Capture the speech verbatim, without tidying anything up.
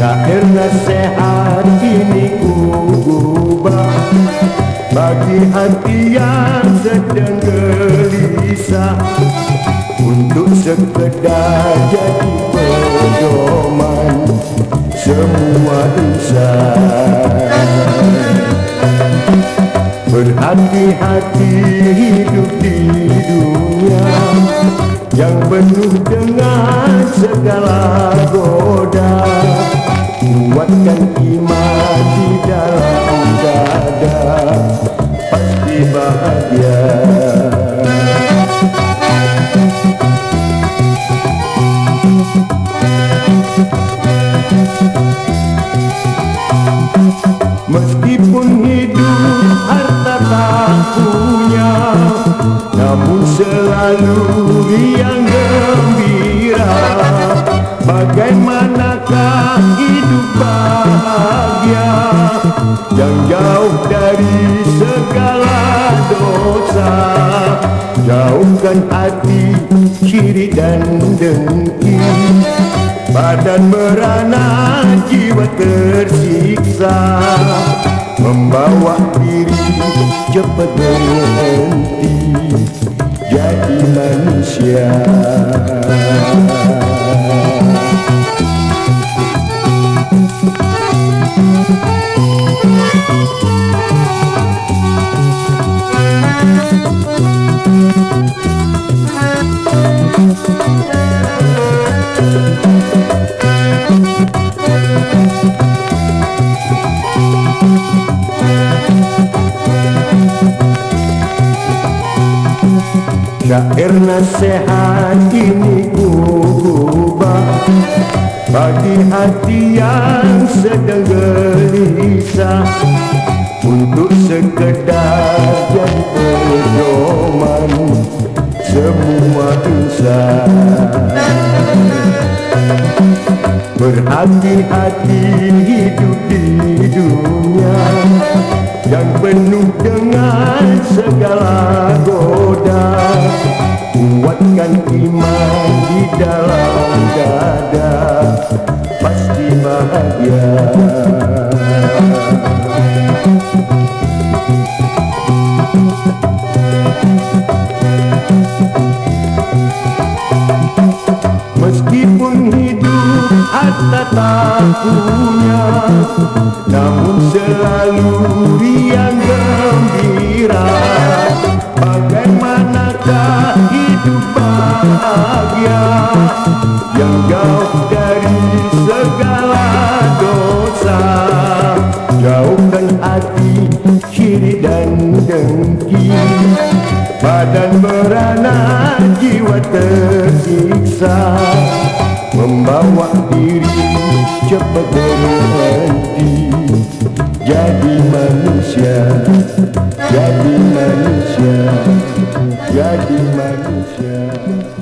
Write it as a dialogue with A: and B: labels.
A: Syair nasihat ini kubah bagi hati yang sedang gelisah, untuk sekedar jadi pedoman semua insan. Berhati-hati hidup di dunia yang penuh dengan segala goda. Kuatkan iman di dalam dada, pasti bahagia. Meskipun hidup harta tak punya, namun selalu riang gembira. Bagaimanakah hidup bahagia yang jauh dari segala dosa? Jauhkan hati ciri dan dengki, badan merana jiwa tersiksa, membawa diri cepat berhenti jadi manusia. Syair nasihat ini kubah bagi hati yang sedang gelisah, untuk sekedar jadi pedoman semua insan. Berhati-hati hidup di dunia yang penuh dengan segala goda. Kuatkan iman di dalam dada, pasti bahagia. Meskipun hidup harta tak punya, namun selalu riang gembira. Bagaimanakah hidup bahagia yang jauh dari segala dosa? Jauhkan hati ciri dan dengki, badan merana jiwa tersiksa, membawa diri cepat berhenti jadi manusia. Jadi manusia, jadi manusia.